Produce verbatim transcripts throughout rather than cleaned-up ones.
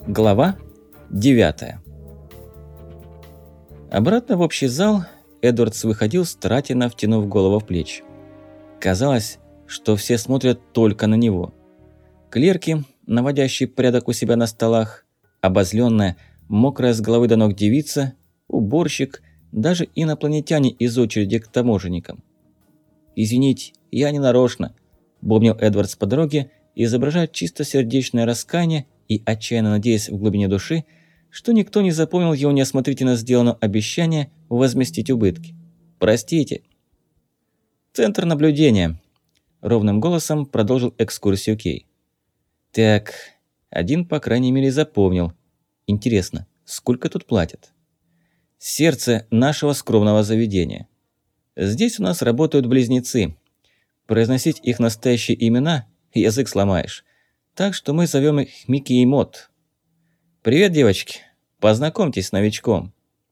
Глава девятая. Обратно в общий зал Эдвардс выходил, старательно втянув голову в плечи. Казалось, что все смотрят только на него. Клерки, наводящие порядок у себя на столах, обозленная, мокрая с головы до ног девица, уборщик, даже инопланетяне из очереди к таможенникам. «Извините, я не нарочно», – бубнил Эдвардс по дороге, изображая чистосердечное раскаяние и отчаянно надеясь в глубине души, что никто не запомнил его неосмотрительно сделанное обещание возместить убытки. «Простите». «Центр наблюдения», – ровным голосом продолжил экскурсию Кей. «Так, один, по крайней мере, запомнил. Интересно, сколько тут платят?» «Сердце нашего скромного заведения. Здесь у нас работают близнецы. Произносить их настоящие имена – язык сломаешь. Так что мы зовем их Микки и Мот. Привет, девочки. Познакомьтесь с новичком».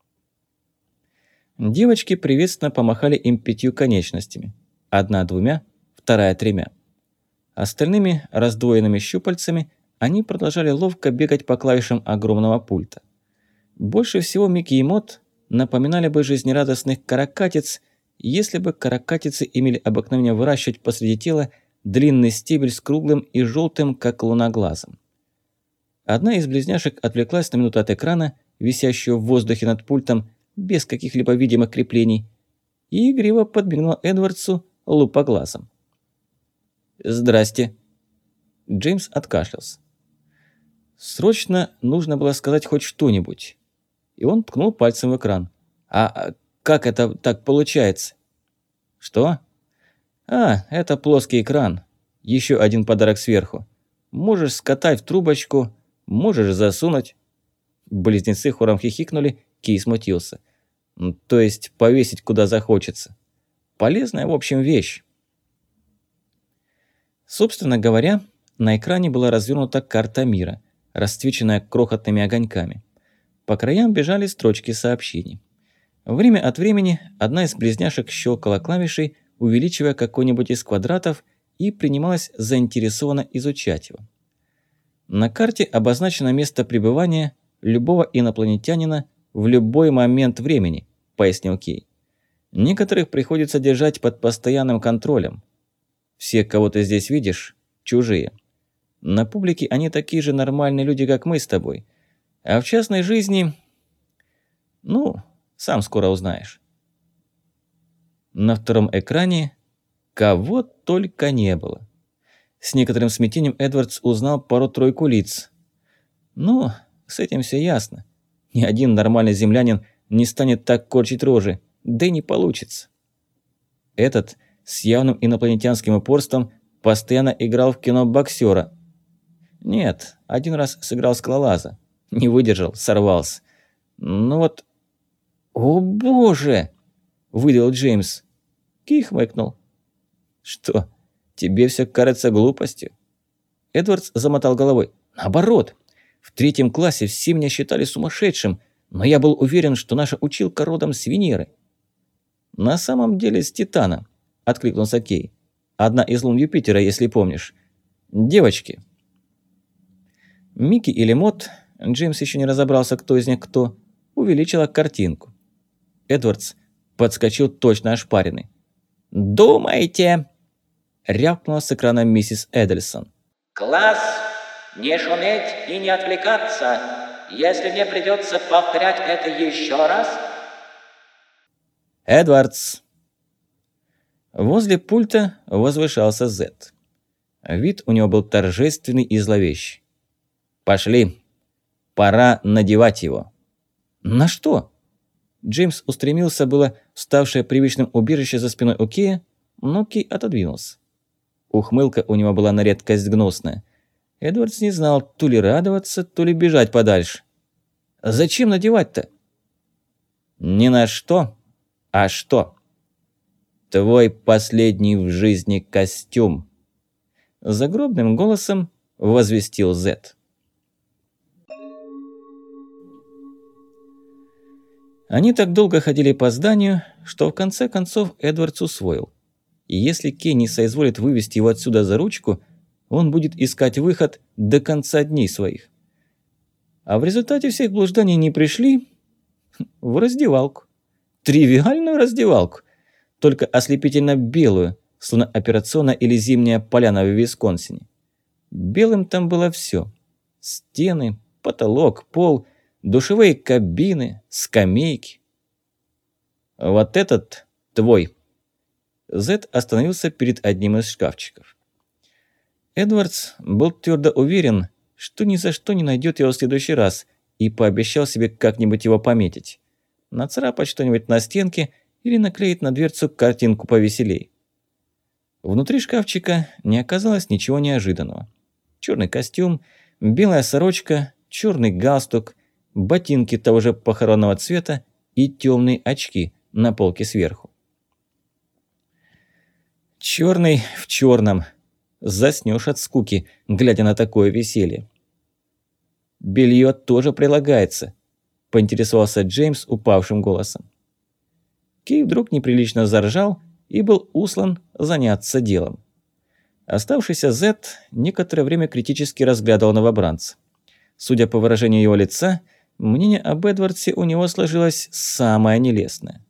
Девочки приветственно помахали им пятью конечностями. Одна двумя, вторая тремя. Остальными раздвоенными щупальцами они продолжали ловко бегать по клавишам огромного пульта. Больше всего Микки и Мот напоминали бы жизнерадостных каракатиц, если бы каракатицы имели обыкновение выращивать посреди тела длинный стебель с круглым и желтым, как луна, глазом. Одна из близняшек отвлеклась на минуту от экрана, висящего в воздухе над пультом, без каких-либо видимых креплений, и игриво подмигнула Эдвардсу лупоглазом. «Здрасте». Джеймс откашлялся. Срочно нужно было сказать хоть что-нибудь. И он ткнул пальцем в экран. «А как это так получается?» «Что?» «А, это плоский экран. Еще один подарок сверху. Можешь скатать в трубочку, можешь засунуть». Близнецы хором хихикнули, Кей смутился. «То есть повесить куда захочется. Полезная, в общем, вещь». Собственно говоря, на экране была развернута карта мира, расцвеченная крохотными огоньками. По краям бежали строчки сообщений. Время от времени одна из близняшек щелкала клавишей, увеличивая какой-нибудь из квадратов, и принималась заинтересованно изучать его. На карте обозначено место пребывания любого инопланетянина в любой момент времени, пояснил Кей. Некоторых приходится держать под постоянным контролем. Все, кого ты здесь видишь, чужие. На публике они такие же нормальные люди, как мы с тобой. А в частной жизни... Ну, сам скоро узнаешь. На втором экране кого только не было. С некоторым смятением Эдвардс узнал пару-тройку лиц. Ну, с этим все ясно. Ни один нормальный землянин не станет так корчить рожи, да и не получится. Этот с явным инопланетянским упорством постоянно играл в кино боксера. Нет, один раз сыграл скалолаза. Не выдержал, сорвался. Ну вот... «О боже!» – выдал Джеймс. Кей хмыкнул. «Что, тебе все кажется глупостью?» Эдвардс замотал головой. «Наоборот. В третьем классе все меня считали сумасшедшим, но я был уверен, что наша училка родом с Венеры». «На самом деле с Титана», – откликнулся Кей. «Одна из лун Юпитера, если помнишь. Девочки». Микки или Мот, Джеймс еще не разобрался, кто из них кто, увеличила картинку. Эдвардс подскочил точно ошпаренный. «Думайте!» – рявкнула с экрана миссис Эдельсон. «Класс, не шуметь и не отвлекаться, если мне придется повторять это еще раз». «Эдвардс!» Возле пульта возвышался Зет. Вид у него был торжественный и зловещий. «Пошли. Пора надевать его». «На что?» Джеймс устремился было в ставшее привычным убежище за спиной у Кея, но Кей отодвинулся. Ухмылка у него была на редкость гнусная. Эдвардс не знал, то ли радоваться, то ли бежать подальше. «Зачем надевать-то?» «Не на что, а что? Твой последний в жизни костюм», – загробным голосом возвестил Зет. Они так долго ходили по зданию, что в конце концов Эдвардс усвоил. И если Кей не соизволит вывести его отсюда за ручку, он будет искать выход до конца дней своих. А в результате всех блужданий не пришли в раздевалку. Тривиальную раздевалку, только ослепительно белую, словно операционная или зимняя поляна в Висконсине. Белым там было все: стены, потолок, пол, душевые кабины, скамейки. «Вот этот твой». Зет остановился перед одним из шкафчиков. Эдвардс был твердо уверен, что ни за что не найдет его в следующий раз, и пообещал себе как-нибудь его пометить. Нацарапать что-нибудь на стенке или наклеить на дверцу картинку повеселей. Внутри шкафчика не оказалось ничего неожиданного. Черный костюм, белая сорочка, черный галстук, ботинки того же похоронного цвета и темные очки на полке сверху. Черный в черном. Заснешь от скуки, глядя на такое веселье. «Белье тоже прилагается», – поинтересовался Джеймс упавшим голосом. Кей вдруг неприлично заржал и был услан заняться делом. Оставшийся Зет некоторое время критически разглядывал новобранца. Судя по выражению его лица, мнение об Эдвардсе у него сложилось самое нелестное.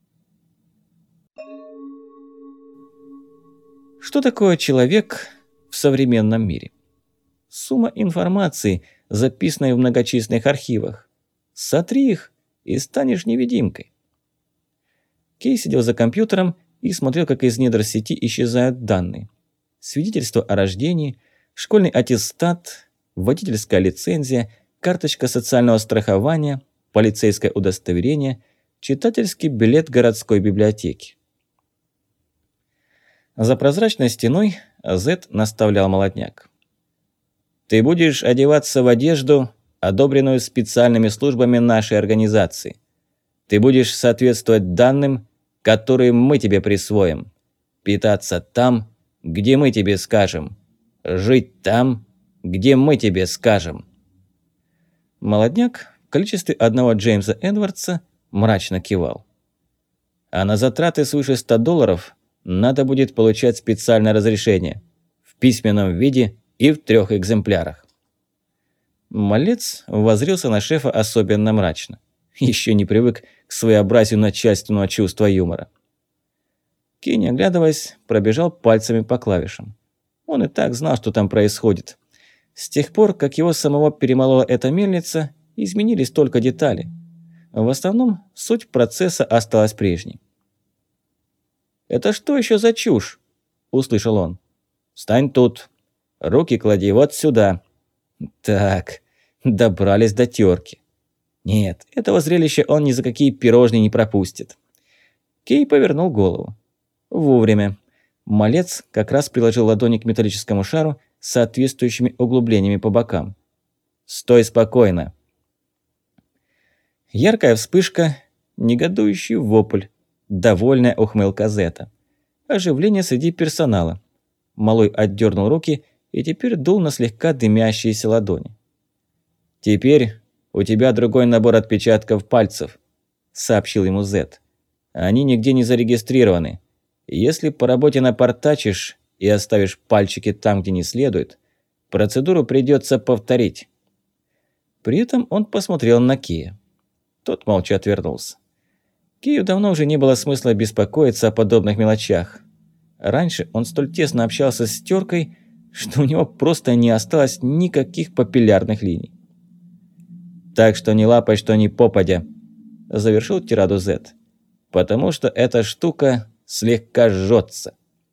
Что такое человек в современном мире? Сумма информации, записанной в многочисленных архивах. Сотри их, и станешь невидимкой. Кей сидел за компьютером и смотрел, как из недр сети исчезают данные. Свидетельство о рождении, школьный аттестат, водительская лицензия, карточка социального страхования, полицейское удостоверение, читательский билет городской библиотеки. За прозрачной стеной Зет наставлял молодняк. «Ты будешь одеваться в одежду, одобренную специальными службами нашей организации. Ты будешь соответствовать данным, которые мы тебе присвоим. Питаться там, где мы тебе скажем. Жить там, где мы тебе скажем». Молодняк в количестве одного Джеймса Эдвардса мрачно кивал. «А на затраты свыше ста долларов надо будет получать специальное разрешение в письменном виде и в трех экземплярах». Малец воззрился на шефа особенно мрачно. Еще не привык к своеобразию начальственного чувства юмора. Кей, не оглядываясь, пробежал пальцами по клавишам. Он и так знал, что там происходит. С тех пор, как его самого перемолола эта мельница, изменились только детали. В основном суть процесса осталась прежней. «Это что еще за чушь?» – услышал он. «Встань тут. Руки клади вот сюда». Так, добрались до терки. Нет, этого зрелища он ни за какие пирожные не пропустит. Кей повернул голову. Вовремя. Малец как раз приложил ладони к металлическому шару с соответствующими углублениями по бокам. «Стой спокойно». Яркая вспышка, негодующий вопль, довольная ухмылка Зета. Оживление среди персонала. Малой отдернул руки и теперь дул на слегка дымящиеся ладони. «Теперь у тебя другой набор отпечатков пальцев», – сообщил ему Зет. «Они нигде не зарегистрированы. Если по работе напортачишь и оставишь пальчики там, где не следует, процедуру придется повторить». При этом он посмотрел на Кея. Тот молча отвернулся. Кею давно уже не было смысла беспокоиться о подобных мелочах. Раньше он столь тесно общался с Тёркой, что у него просто не осталось никаких папиллярных линий. «Так что не лапай, что ни попадя», – завершил тираду Зет. «Потому что эта штука слегка жжется».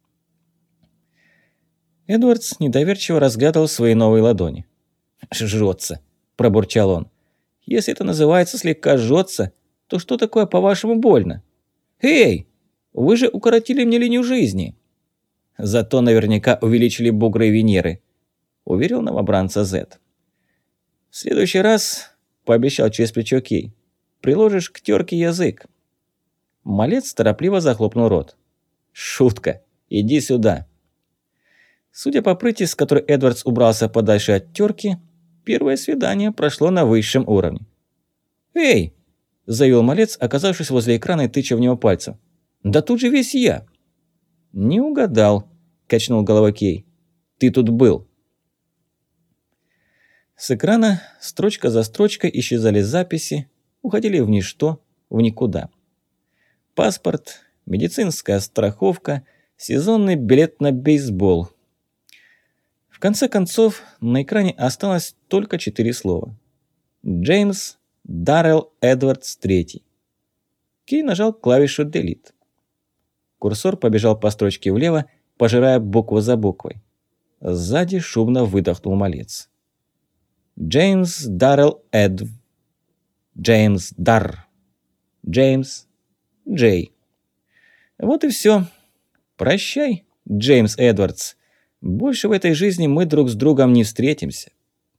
Эдвардс недоверчиво разглядывал свои новые ладони. «Жжется», – пробурчал он. «Если это называется слегка жжется, то что такое, по-вашему, больно? Эй, вы же укоротили мне линию жизни». «Зато наверняка увеличили бугры Венеры», – уверил новобранца Зет. «В следующий раз», – пообещал через плечо Кей, – «приложишь к Тёрке язык». Малец торопливо захлопнул рот. «Шутка. Иди сюда». Судя по прыти, с которой Эдвардс убрался подальше от Тёрки, первое свидание прошло на высшем уровне. «Эй!» – заявил малец, оказавшись возле экрана и тыча в него пальцем. «Да тут же весь я!» «Не угадал», – качнул головой Кей. «Ты тут был». С экрана строчка за строчкой исчезали записи, уходили в ничто, в никуда. Паспорт, медицинская страховка, сезонный билет на бейсбол. В конце концов, на экране осталось только четыре слова. Джеймс Даррелл Эдвардс третий. Кей нажал клавишу Delete. Курсор побежал по строчке влево, пожирая букву за буквой. Сзади шумно выдохнул малец. Джеймс Даррелл Эд. Джеймс Дар. Джеймс Джей. Вот и все. Прощай, Джеймс Эдвардс. Больше в этой жизни мы друг с другом не встретимся.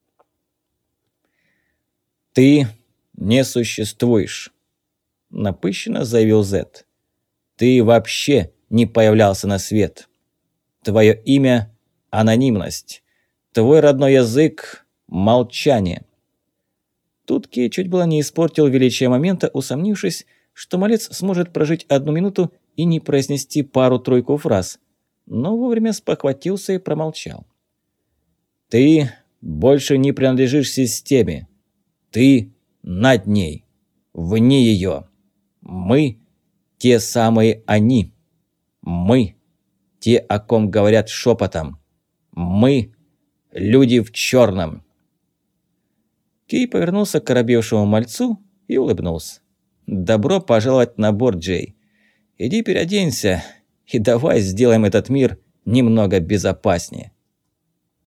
Ты не существуешь, напыщенно заявил Зет. Ты вообще не появлялся на свет. Твое имя – анонимность. Твой родной язык – молчание. Тут Кей чуть было не испортил величие момента, усомнившись, что малец сможет прожить одну минуту и не произнести пару-тройку фраз, но вовремя спохватился и промолчал. Ты больше не принадлежишь системе. Ты над ней, вне ее. Мы – те самые они. Мы – те, о ком говорят шепотом. Мы – люди в черном. Кей повернулся к оробевшему мальцу и улыбнулся. «Добро пожаловать на борт, Джей. Иди переоденься и давай сделаем этот мир немного безопаснее».